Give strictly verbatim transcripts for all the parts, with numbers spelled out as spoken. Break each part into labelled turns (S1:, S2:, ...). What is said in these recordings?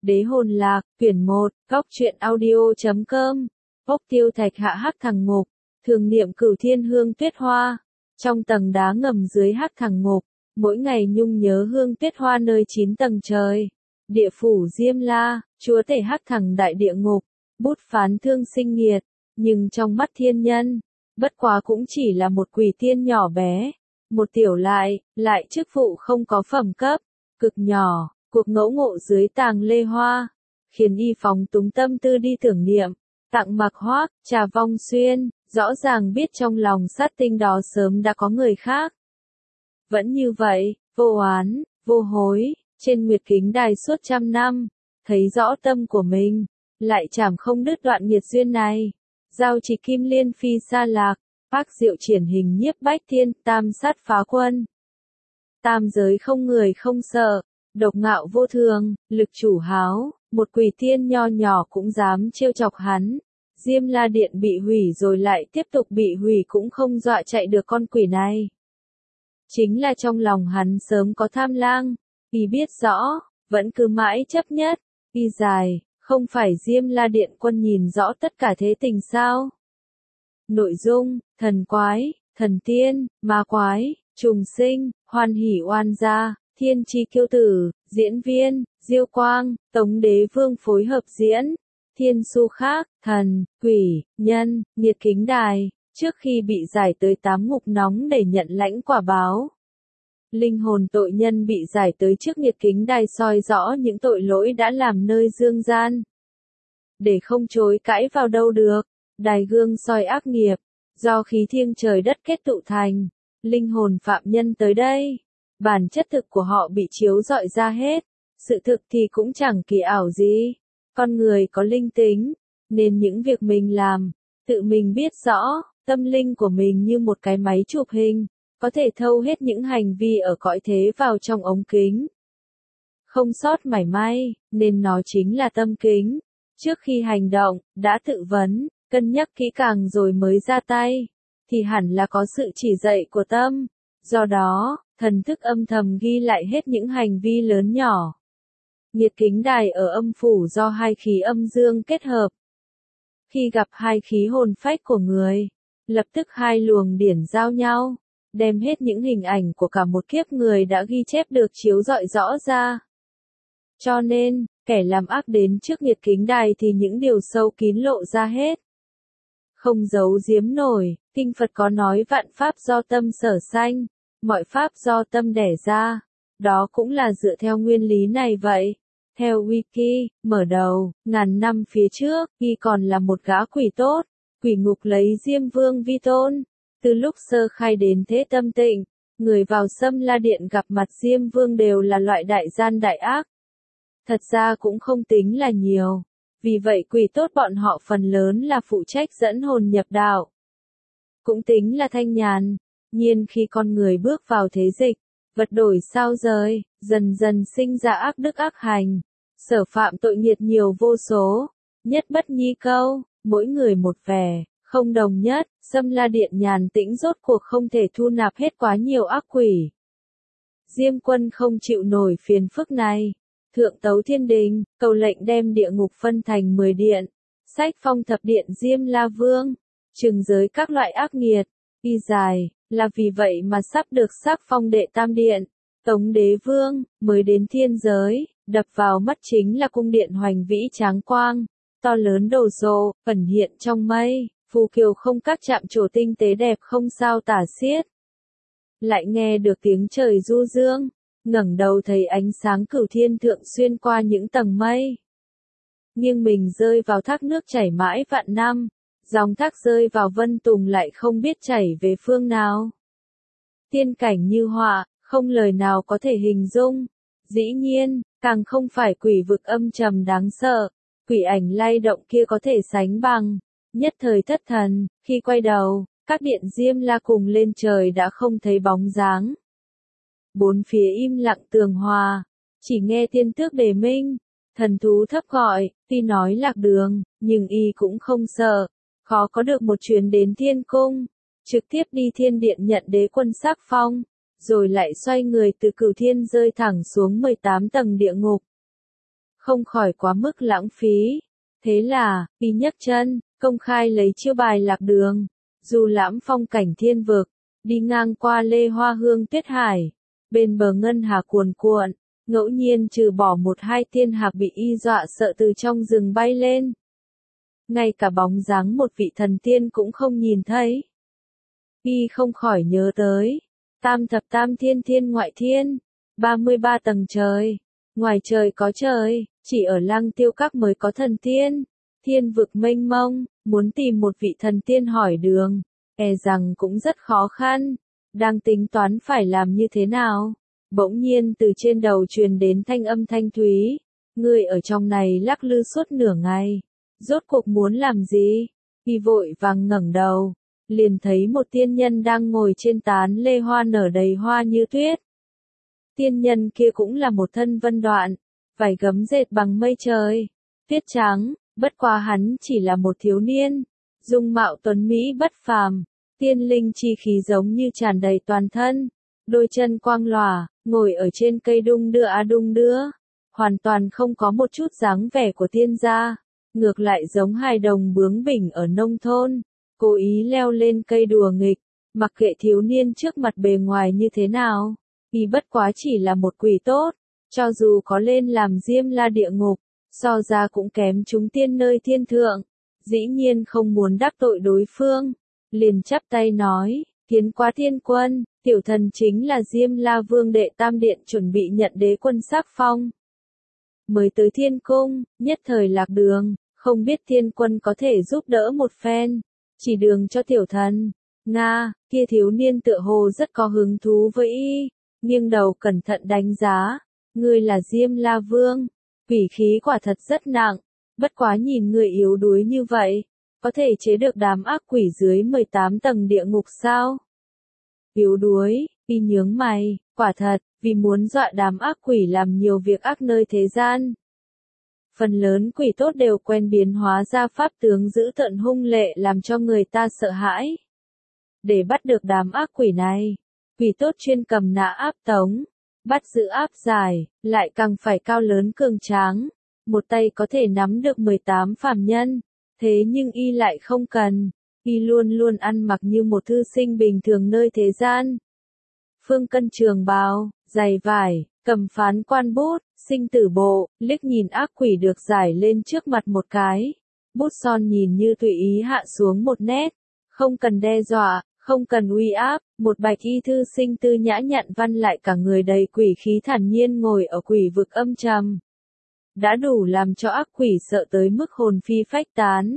S1: Đế hồn lạc, quyển một, góc truyện audio.com, Ốc Tiêu Thạch hạ hắc thằng ngục, thường niệm cửu thiên hương tuyết hoa. Trong tầng đá ngầm dưới hắc thằng ngục, mỗi ngày nhung nhớ hương tuyết hoa nơi chín tầng trời. Địa phủ Diêm La, chúa tể hắc thằng đại địa ngục, bút phán thương sinh nghiệt, nhưng trong mắt thiên nhân, bất quá cũng chỉ là một quỷ tiên nhỏ bé, một tiểu lại, lại chức vụ không có phẩm cấp, cực nhỏ. Cuộc ngẫu ngộ dưới tàng lê hoa, khiến y phóng túng tâm tư đi tưởng niệm, tặng mặc hoác, trà vong xuyên, rõ ràng biết trong lòng sát tinh đó sớm đã có người khác. Vẫn như vậy, vô oán, vô hối, trên nguyệt kính đài suốt trăm năm, thấy rõ tâm của mình, lại chảm không đứt đoạn nghiệt duyên này. Giao chỉ kim liên phi sa lạc, bác diệu triển hình nhiếp bách thiên, tam sát phá quân. Tam giới không người không sợ. Độc ngạo vô thường, lực chủ háo, một quỷ tiên nho nhỏ cũng dám trêu chọc hắn. Diêm La Điện bị hủy rồi lại tiếp tục bị hủy cũng không dọa chạy được con quỷ này. Chính là trong lòng hắn sớm có tham lang, y biết rõ, vẫn cứ mãi chấp nhất, y dài, không phải Diêm La Điện quân nhìn rõ tất cả thế tình sao? Nội dung, thần quái, thần tiên, ma quái, trùng sinh, hoan hỷ oan gia. Thiên chi kiêu tử, diễn viên, Diêu Quang, Tống Đế Vương phối hợp diễn, thiên su khác, thần, quỷ, nhân, nghiệt kính đài, trước khi bị giải tới tám ngục nóng để nhận lãnh quả báo. Linh hồn tội nhân bị giải tới trước nghiệt kính đài soi rõ những tội lỗi đã làm nơi dương gian. Để không chối cãi vào đâu được, đài gương soi ác nghiệp, do khí thiêng trời đất kết tụ thành, linh hồn phạm nhân tới đây. Bản chất thực của họ bị chiếu rọi ra hết, sự thực thì cũng chẳng kỳ ảo gì. Con người có linh tính, nên những việc mình làm, tự mình biết rõ, tâm linh của mình như một cái máy chụp hình, có thể thâu hết những hành vi ở cõi thế vào trong ống kính. Không sót mảy may, nên nó chính là tâm kính. Trước khi hành động, đã tự vấn, cân nhắc kỹ càng rồi mới ra tay, thì hẳn là có sự chỉ dạy của tâm. Do đó, thần thức âm thầm ghi lại hết những hành vi lớn nhỏ. Nghiệt kính đài ở âm phủ do hai khí âm dương kết hợp. Khi gặp hai khí hồn phách của người, lập tức hai luồng điển giao nhau, đem hết những hình ảnh của cả một kiếp người đã ghi chép được chiếu rọi rõ ra. Cho nên, kẻ làm ác đến trước nghiệt kính đài thì những điều sâu kín lộ ra hết. Không giấu giếm nổi, kinh Phật có nói vạn pháp do tâm sở sanh. Mọi pháp do tâm đẻ ra, đó cũng là dựa theo nguyên lý này vậy. Theo Wiki, mở đầu, ngàn năm phía trước, y còn là một gã quỷ tốt, quỷ ngục lấy Diêm Vương vi tôn. Từ lúc sơ khai đến thế tâm tịnh, người vào Xâm La Điện gặp mặt Diêm Vương đều là loại đại gian đại ác. Thật ra cũng không tính là nhiều, vì vậy quỷ tốt bọn họ phần lớn là phụ trách dẫn hồn nhập đạo. Cũng tính là thanh nhàn. Nhiên khi con người bước vào thế dịch, vật đổi sao rời, dần dần sinh ra ác đức ác hành, sở phạm tội nghiệt nhiều vô số, nhất bất nhi câu, mỗi người một vẻ, không đồng nhất, Xâm La Điện nhàn tĩnh rốt cuộc không thể thu nạp hết quá nhiều ác quỷ. Diêm Quân không chịu nổi phiền phức này, thượng tấu thiên đình, cầu lệnh đem địa ngục phân thành mười điện, sách phong thập điện Diêm La Vương, trừng giới các loại ác nghiệt, y dài. Là vì vậy mà sắp được sắc phong đệ tam điện, Tống Đế Vương, mới đến thiên giới, đập vào mắt chính là cung điện hoành vĩ tráng quang, to lớn đồ sộ, ẩn hiện trong mây, phù kiều không các chạm trổ tinh tế đẹp không sao tả xiết. Lại nghe được tiếng trời du dương, ngẩng đầu thấy ánh sáng cửu thiên thượng xuyên qua những tầng mây. Nghiêng mình rơi vào thác nước chảy mãi vạn năm. Dòng thác rơi vào vân tùng lại không biết chảy về phương nào. Tiên cảnh như họa, không lời nào có thể hình dung. Dĩ nhiên, càng không phải quỷ vực âm trầm đáng sợ, quỷ ảnh lay động kia có thể sánh bằng. Nhất thời thất thần, khi quay đầu, các điện Diêm La cùng lên trời đã không thấy bóng dáng. Bốn phía im lặng tường hòa, chỉ nghe tiên tước đề minh, thần thú thấp gọi, tuy nói lạc đường, nhưng y cũng không sợ. Khó có được một chuyến đến thiên cung, trực tiếp đi thiên điện nhận đế quân sắc phong, rồi lại xoay người từ cửu thiên rơi thẳng xuống mười tám tầng địa ngục. không khỏi quá mức lãng phí. Thế là, y nhấc chân, công khai lấy chiêu bài lạc đường, du lãm phong cảnh thiên vực, đi ngang qua Lê Hoa Hương Tuyết Hải, bên bờ ngân hà cuồn cuộn, ngẫu nhiên trừ bỏ một hai tiên hạc bị y dọa sợ từ trong rừng bay lên. Ngay cả bóng dáng một vị thần tiên cũng không nhìn thấy. Y không khỏi nhớ tới, tam thập tam thiên thiên ngoại thiên, ba mươi ba tầng trời, ngoài trời có trời, chỉ ở Lăng Tiêu Các mới có thần tiên, thiên vực mênh mông, muốn tìm một vị thần tiên hỏi đường, e rằng cũng rất khó khăn, đang tính toán phải làm như thế nào. Bỗng nhiên từ trên đầu truyền đến thanh âm thanh thúy, người ở trong này lắc lư suốt nửa ngày, rốt cuộc muốn làm gì? Y vội vàng ngẩng đầu, liền thấy một tiên nhân đang ngồi trên tán lê hoa nở đầy hoa như tuyết. Tiên nhân kia cũng là một thân vân đoạn, vải gấm dệt bằng mây trời, tuyết trắng, bất quá hắn chỉ là một thiếu niên, dung mạo tuấn mỹ bất phàm, tiên linh chi khí giống như tràn đầy toàn thân, đôi chân quang lòa, ngồi ở trên cây đung đưa a đung đưa, hoàn toàn không có một chút dáng vẻ của tiên gia, ngược lại giống hài đồng bướng bỉnh ở nông thôn, cố ý leo lên cây đùa nghịch, mặc kệ thiếu niên trước mặt bề ngoài như thế nào, y bất quá chỉ là một quỷ tốt, cho dù có lên làm Diêm La địa ngục, so ra cũng kém chúng tiên nơi thiên thượng, dĩ nhiên không muốn đắc tội đối phương, liền chắp tay nói, tiến quá thiên quân, tiểu thần chính là Diêm La Vương đệ tam điện chuẩn bị nhận đế quân sắc phong. Mới tới thiên cung, nhất thời lạc đường, không biết thiên quân có thể giúp đỡ một phen, chỉ đường cho tiểu thần. Nga, kia thiếu niên tựa hồ rất có hứng thú với y, nghiêng đầu cẩn thận đánh giá, ngươi là Diêm La Vương, quỷ khí quả thật rất nặng, bất quá nhìn người yếu đuối như vậy, có thể chế được đám ác quỷ dưới mười tám tầng địa ngục sao? Yếu đuối, y nhướng mày, quả thật, vì muốn dọa đám ác quỷ làm nhiều việc ác nơi thế gian. Phần lớn quỷ tốt đều quen biến hóa ra pháp tướng dữ tợn hung lệ làm cho người ta sợ hãi. Để bắt được đám ác quỷ này, quỷ tốt chuyên cầm nã áp tống, bắt giữ áp giải, lại càng phải cao lớn cường tráng, một tay có thể nắm được mười tám phàm nhân, thế nhưng y lại không cần, y luôn luôn ăn mặc như một thư sinh bình thường nơi thế gian. Phương cân trường bào, giày vải, cầm phán quan bút, sinh tử bộ, liếc nhìn ác quỷ được giải lên trước mặt một cái, bút son nhìn như tùy ý hạ xuống một nét, không cần đe dọa, không cần uy áp, một bạch y thư sinh tư nhã nhận văn lại cả người đầy quỷ khí thản nhiên ngồi ở quỷ vực âm trầm. Đã đủ làm cho ác quỷ sợ tới mức hồn phi phách tán.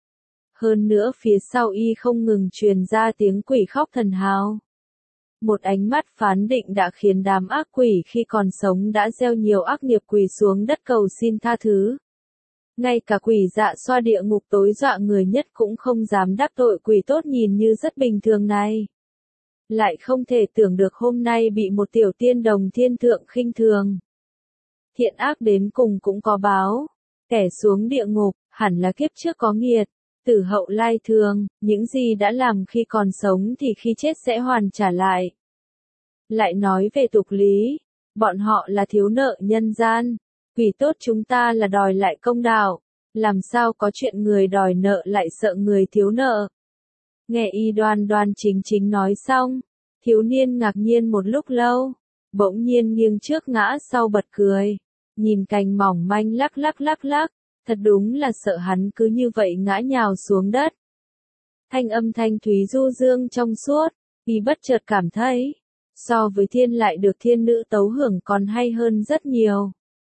S1: Hơn nữa phía sau y không ngừng truyền ra tiếng quỷ khóc thần hào. Một ánh mắt phán định đã khiến đám ác quỷ khi còn sống đã gieo nhiều ác nghiệp quỳ xuống đất cầu xin tha thứ. Ngay cả quỷ dạ xoa địa ngục tối dọa người nhất cũng không dám đắc tội quỷ tốt nhìn như rất bình thường này. Lại không thể tưởng được hôm nay bị một tiểu tiên đồng thiên thượng khinh thường. Thiện ác đến cùng cũng có báo, kẻ xuống địa ngục, hẳn là kiếp trước có nghiệt, tử hậu lai thường, những gì đã làm khi còn sống thì khi chết sẽ hoàn trả lại. Lại nói về tục lý, bọn họ là thiếu nợ nhân gian, quỷ tốt chúng ta là đòi lại công đạo, làm sao có chuyện người đòi nợ lại sợ người thiếu nợ. Nghe y đoan đoan chính chính nói xong, thiếu niên ngạc nhiên một lúc lâu, bỗng nhiên nghiêng trước ngã sau bật cười, nhìn cành mỏng manh lắc lắc lắc lắc, thật đúng là sợ hắn cứ như vậy ngã nhào xuống đất. Thanh âm thanh thúy du dương trong suốt, y bất chợt cảm thấy, so với thiên lại được thiên nữ tấu hưởng còn hay hơn rất nhiều.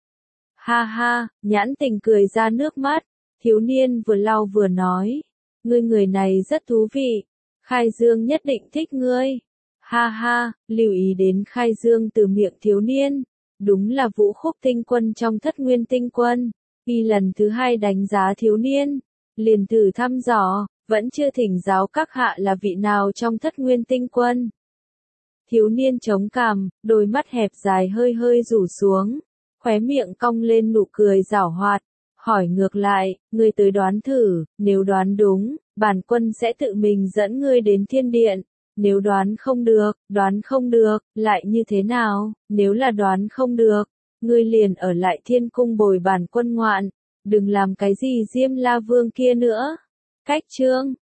S1: Ha ha, nhãn tình cười ra nước mắt, thiếu niên vừa lau vừa nói, ngươi người này rất thú vị, Khai Dương nhất định thích ngươi. Ha ha, lưu ý đến Khai Dương từ miệng thiếu niên, đúng là Vũ Khúc tinh quân trong Thất Nguyên tinh quân, y lần thứ hai đánh giá thiếu niên, liền thử thăm dò, vẫn chưa thỉnh giáo các hạ là vị nào trong Thất Nguyên tinh quân. Thiếu niên chống cằm, đôi mắt hẹp dài hơi hơi rủ xuống, khóe miệng cong lên nụ cười giảo hoạt, hỏi ngược lại, ngươi tới đoán thử, nếu đoán đúng, bản quân sẽ tự mình dẫn ngươi đến thiên điện, nếu đoán không được, đoán không được, lại như thế nào, nếu là đoán không được, ngươi liền ở lại thiên cung bồi bàn quân ngoạn, đừng làm cái gì Diêm La Vương kia nữa. Cách chương